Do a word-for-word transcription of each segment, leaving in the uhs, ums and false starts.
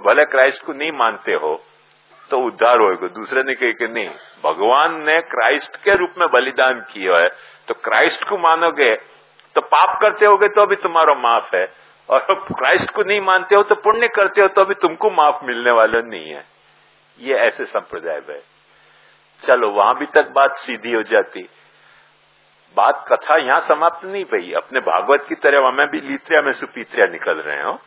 भले क्राइस्ट को नहीं मानते हो तो उद्धार होएगा। दूसरे ने कहे कि नहीं, भगवान ने क्राइस्ट के रूप में बलिदान किया है, तो क्राइस्ट को मानोगे तो पाप करते होगे तो भी तुम्हारा माफ है, और क्राइस्ट को नहीं मानते हो तो पुण्य करते हो तो भी तुमको माफ मिलने वाला नहीं है। ये ऐसे संप्रदाय है। चलो वहां भी तक बात सीधी हो जाती। बात कथा यहां समाप्त नहीं भई। अपने भागवत की तरह हमें भी लीत्रिया में सुपीत्रिया निकल रहे हो।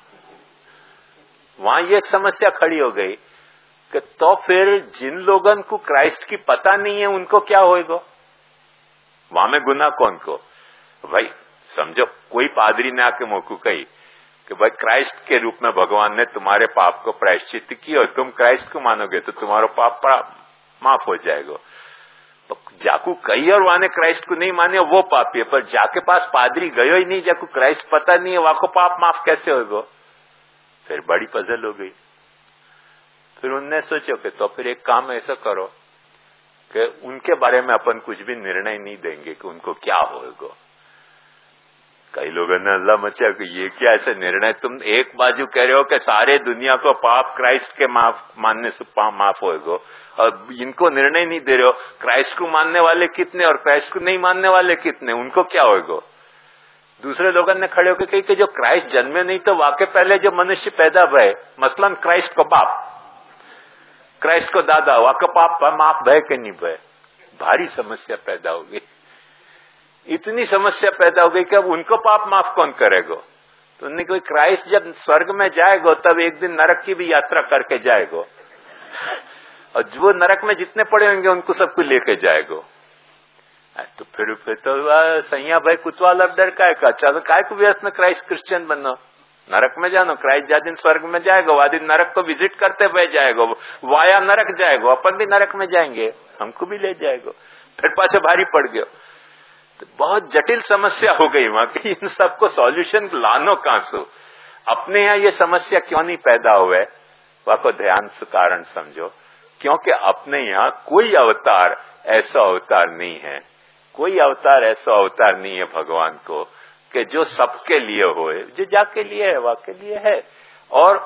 वहां ये एक समस्या खड़ी हो गई कि तो फिर जिन लोगों को क्राइस्ट की पता नहीं है उनको क्या होएगा? वहां में गुनाह कौन को? भाई समझो, कोई पादरी ने आके मोकू कही कि भाई क्राइस्ट के रूप में भगवान ने तुम्हारे पाप को प्रायश्चित किया और तुम क्राइस्ट को मानोगे तो तुम्हारा पाप माफ हो जाएगा। तो जाकू कही और वहां ने क्राइस्ट को नहीं माने वो पापी है, पर जाके पास पादरी गयो ही नहीं, जाकू क्राइस्ट पता नहीं है, वहां को पाप माफ कैसे होगा? फिर बड़ी पजल हो गई। फिर उनने सोचो कि तो फिर एक काम ऐसा करो कि उनके बारे में अपन कुछ भी निर्णय नहीं देंगे कि उनको क्या होगा। कई लोगों ने अल्लाह मचा कि ये क्या ऐसे निर्णय, तुम एक बाजू कह रहे हो कि सारे दुनिया को पाप क्राइस्ट के माफ मानने से पाप माफ होएगा, और इनको निर्णय नहीं दे रहे हो क्राइस्ट को मानने वाले कितने और क्राइस्ट को नहीं मानने वाले कितने, उनको क्या होएगा? दूसरे लोगों ने खड़े होकर कही कि जो क्राइस्ट जन्मे नहीं तो वाकई पहले जो मनुष्य पैदा भय, मसलन क्राइस्ट को बाप, क्राइस्ट को दादा, वाकई पाप माफ भय के नहीं भय। भारी समस्या पैदा हो गई। इतनी समस्या पैदा हो गई कि अब उनको पाप माफ कौन करेगा? तो उन्होंने कहा क्राइस्ट जब स्वर्ग में जाएगा तब एक दिन नरक की भी यात्रा करके जाएगा, और जो नरक में जितने पड़े होंगे उनको सबको लेके जाएगा। तो फिर फिर तो सैया भाई कुतवाल अब डर काय का, चलो काय को व्यर्थ में क्राइस्ट क्रिश्चियन बनना, नरक में जानो। क्राइस्ट जा दिन स्वर्ग में जाएगा वह दिन नरक को विजिट करते हुए जाएगा, वाया नरक जाएगा, अपन भी नरक में जाएंगे, हमको भी ले जाएगा। फिर पाछे भारी पड़ गया। तो बहुत जटिल समस्या हो गई वहां की। इन सबको सॉल्यूशन लानो कहां से? अपने यहाँ ये समस्या क्यों नहीं पैदा हुए, वह को ध्यान से कारण समझो। क्योंकि अपने यहाँ कोई अवतार ऐसा अवतार नहीं है, कोई अवतार ऐसा अवतार नहीं है भगवान को कि जो सबके लिए होए। जो जाके लिए है वाके लिए है, और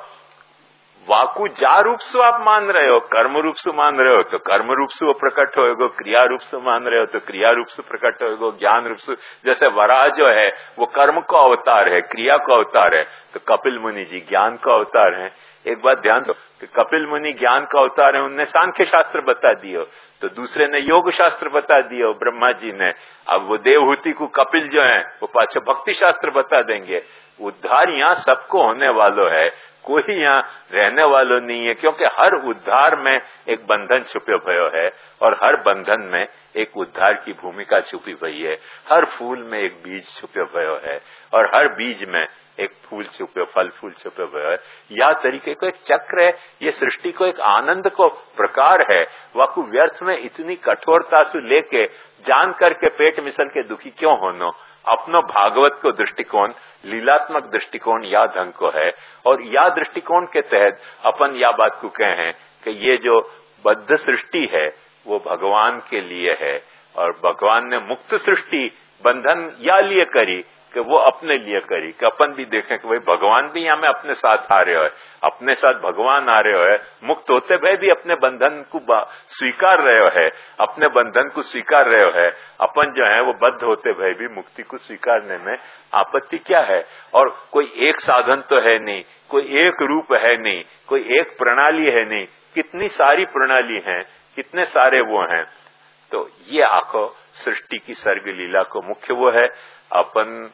वाकु जा रूप से आप मान रहे हो, कर्म रूप से मान रहे हो तो कर्म रूप से वो प्रकट होएगा, क्रिया रूप से मान रहे हो तो क्रिया रूप से प्रकट होएगा, ज्ञान रूप से। जैसे वराह जो है वो कर्म का अवतार है, क्रिया का अवतार है, तो कपिल मुनि जी ज्ञान का अवतार है। एक बात ध्यान दो कि कपिल मुनि ज्ञान का अवतार है, उनने सांख्य शास्त्र बता दियो, तो दूसरे ने योग शास्त्र बता दिया ब्रह्मा जी ने। अब वो देवहूति को कपिल जो है वो पाछे भक्ति शास्त्र बता देंगे। उद्धार यहाँ सबको होने वालों है, कोई यहाँ रहने वालों नहीं है, क्योंकि हर उद्धार में एक बंधन छुपे भयो है, और हर बंधन में एक उद्धार की भूमिका छुपी हुई है। हर फूल में एक बीज छुपे भयो है, और हर बीज में एक फूल छुपे, फल फूल छुपे हुए है। यह तरीके को एक चक्र है, ये सृष्टि को एक आनंद को प्रकार है। वाकु व्यर्थ में इतनी कठोरता से लेके जान करके पेट मिसल के दुखी क्यों होनो? अपनो भागवत को दृष्टिकोण, लीलात्मक दृष्टिकोण या ढंग को है, और या दृष्टिकोण के तहत अपन या बात को कहे हैं कि ये जो बद्ध सृष्टि है वो भगवान के लिए है, और भगवान ने मुक्त सृष्टि बंधन या लिए करी कि वो अपने लिए करी, कि अपन भी देखें कि भाई भगवान भी यहाँ में अपने साथ आ रहे हो, अपने साथ भगवान आ रहे हो, मुक्त होते हुए भी अपने बंधन को स्वीकार रहे हो है, अपने बंधन को स्वीकार रहे हो है। अपन जो है वो बद्ध होते हुए भी मुक्ति को स्वीकारने में आपत्ति क्या है? और कोई एक साधन तो है नहीं, कोई एक रूप है नहीं, कोई एक प्रणाली है नहीं, कितनी सारी प्रणाली है, कितने सारे वो हैं। तो ये आंखों सृष्टि की सर्ग लीला को मुख्य वो है। अपन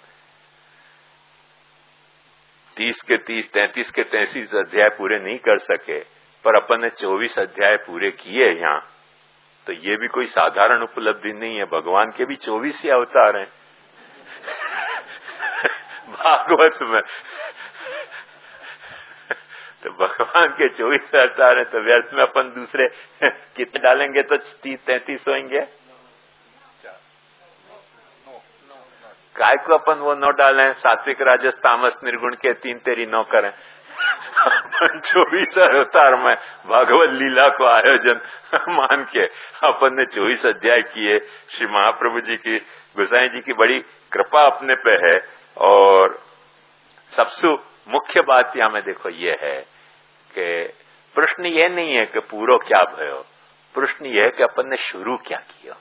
तीस के तीस, तैंतीस के तैंतीस अध्याय पूरे नहीं कर सके, पर अपन ने चौबीस अध्याय पूरे किए यहाँ, तो ये भी कोई साधारण उपलब्धि नहीं है। भगवान के भी चौबीस ही अवतार हैं भागवत में। तो भगवान के चौबीस अवतार हैं, तो व्यर्थ में अपन दूसरे कितने डालेंगे तो तीस तैंतीस होंगे। काय को अपन वो नौ डालें, सात्विक राजस तामस निर्गुण के तीन तेरी नौ करें। चौबीस अवतार में भागवत लीला को आयोजन मान के अपन ने चौबीस अध्याय किए। श्री महाप्रभु जी की, गोसाई जी की बड़ी कृपा अपने पे है। और सबसे मुख्य बात यहाँ में देखो ये है कि प्रश्न ये नहीं है कि पूरो क्या भयो, प्रश्न ये है कि अपन ने शुरू क्या किया।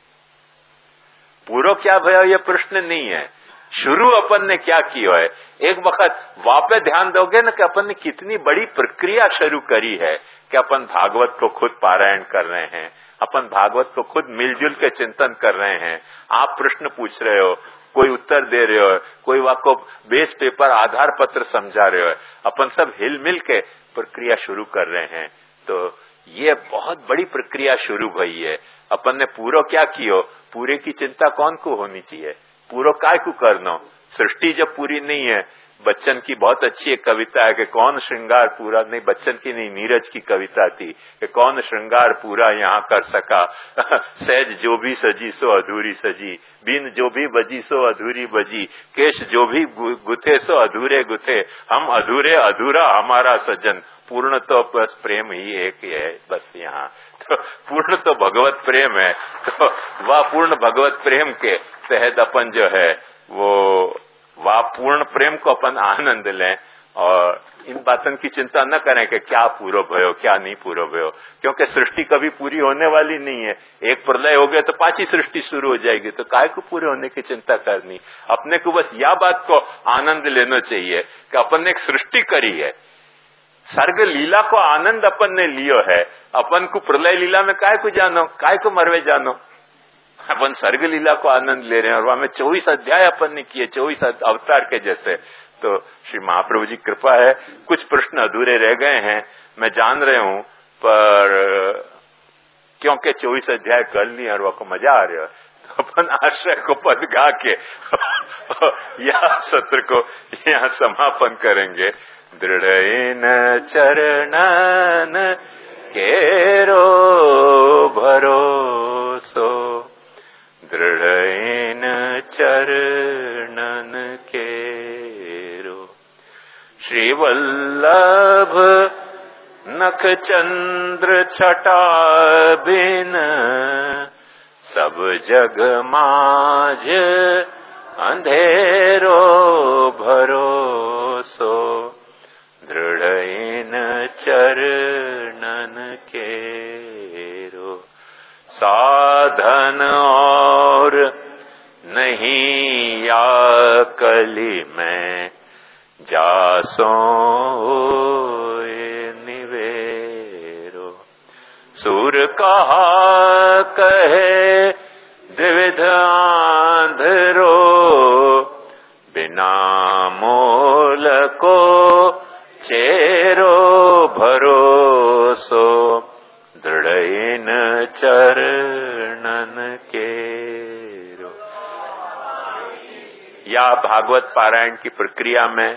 पूरो क्या भयो ये प्रश्न नहीं है, शुरू अपन ने क्या किया है। एक वक्त वापे ध्यान दोगे ना कि अपन ने कितनी बड़ी प्रक्रिया शुरू करी है कि अपन भागवत को खुद पारायण कर रहे हैं, अपन भागवत को खुद मिलजुल के चिंतन कर रहे हैं। आप प्रश्न पूछ रहे हो, कोई उत्तर दे रहे हो, कोई आपको बेस पेपर आधार पत्र समझा रहे हो, अपन सब हिल मिल के प्रक्रिया शुरू कर रहे हैं। तो ये बहुत बड़ी प्रक्रिया शुरू हुई है। अपन ने पूरा क्या कियो, पूरे की चिंता कौन को होनी चाहिए, पूरा काय को करना। सृष्टि जब पूरी नहीं है, बच्चन की बहुत अच्छी एक कविता है कि कौन श्रृंगार पूरा, नहीं बच्चन की नहीं नीरज की कविता थी कि कौन श्रृंगार पूरा यहाँ कर सका, सहज जो भी सजी सो अधूरी सजी, बिन जो भी बजी सो अधूरी बजी, केश जो भी गुथे सो अधूरे गुथे, हम अधूरे अधूरा हमारा सजन, पूर्ण तो बस प्रेम ही एक ही है बस यहाँ। तो पूर्ण तो भगवत प्रेम है, तो वह पूर्ण भगवत प्रेम के तहत अपन जो है वो वह पूर्ण प्रेम को अपन आनंद लें और इन बातों की चिंता न करें कि क्या पूरा भयो क्या नहीं पूरा भयो, क्योंकि सृष्टि कभी पूरी होने वाली नहीं है। एक प्रलय हो गया तो पांचवी सृष्टि शुरू हो जाएगी, तो काय को पूरे होने की चिंता करनी। अपने को बस यह बात को आनंद लेना चाहिए कि अपन ने एक सृष्टि करी है, सर्ग लीला को आनंद अपन ने लियो है। अपन को प्रलय लीला में काय को जानो, काय को मरवे जानो, अपन सर्ग लीला को आनंद ले रहे हैं। और वहां में चौबीस अध्याय अपन ने किए, चौबीस अवतार के जैसे। तो श्री महाप्रभु जी कृपा है, कुछ प्रश्न अधूरे रह गए हैं मैं जान रहे हूं, पर क्योंकि चौबीस अध्याय कर लिए और वह मजा आ रहा है, तो अपन आश्रय को पद गा के यह सत्र को यहाँ समापन करेंगे। दृढ़ चरणन केरो भरोसो, दृढ़ चरणन केरो, श्री वल्लभ नख चंद्र छटा बिन, सब जग माज अंधेरो भरोसो, दृढ़ चरणन केरो, साधन और नहीं या कली में, जासो निवेरो, सूर कहा कहे द्विविध आंधरो, बिना मोल को चेरो भरोसो, दृढ़ चरणन केरो। या भागवत पारायण की प्रक्रिया में,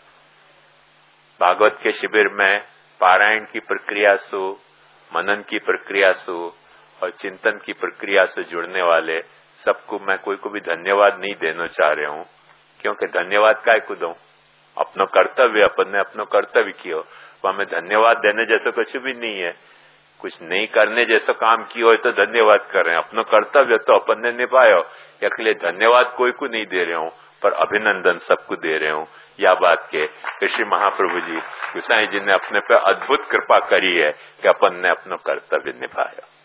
भागवत के शिविर में पारायण की प्रक्रिया सु, मनन की प्रक्रिया सु और चिंतन की प्रक्रिया से जुड़ने वाले सबको मैं कोई को भी धन्यवाद नहीं देना चाह रहा हूँ, क्योंकि धन्यवाद काय को दूं, अपनो कर्तव्य, अपन ने अपनो कर्तव्य कियो, वहां में धन्यवाद देने जैसा कुछ भी नहीं है। कुछ नहीं करने जैसा काम किया हो तो धन्यवाद कर रहे हैं, अपनो कर्तव्य तो अपन ने निभायो, इसलिए धन्यवाद कोई को नहीं दे रहे हूँ, पर अभिनंदन सबको दे रहे हूँ। यह बात के श्री महाप्रभु जी गोसाई जी ने अपने पे अद्भुत कृपा करी है कि अपन ने अपनो कर्तव्य निभाया।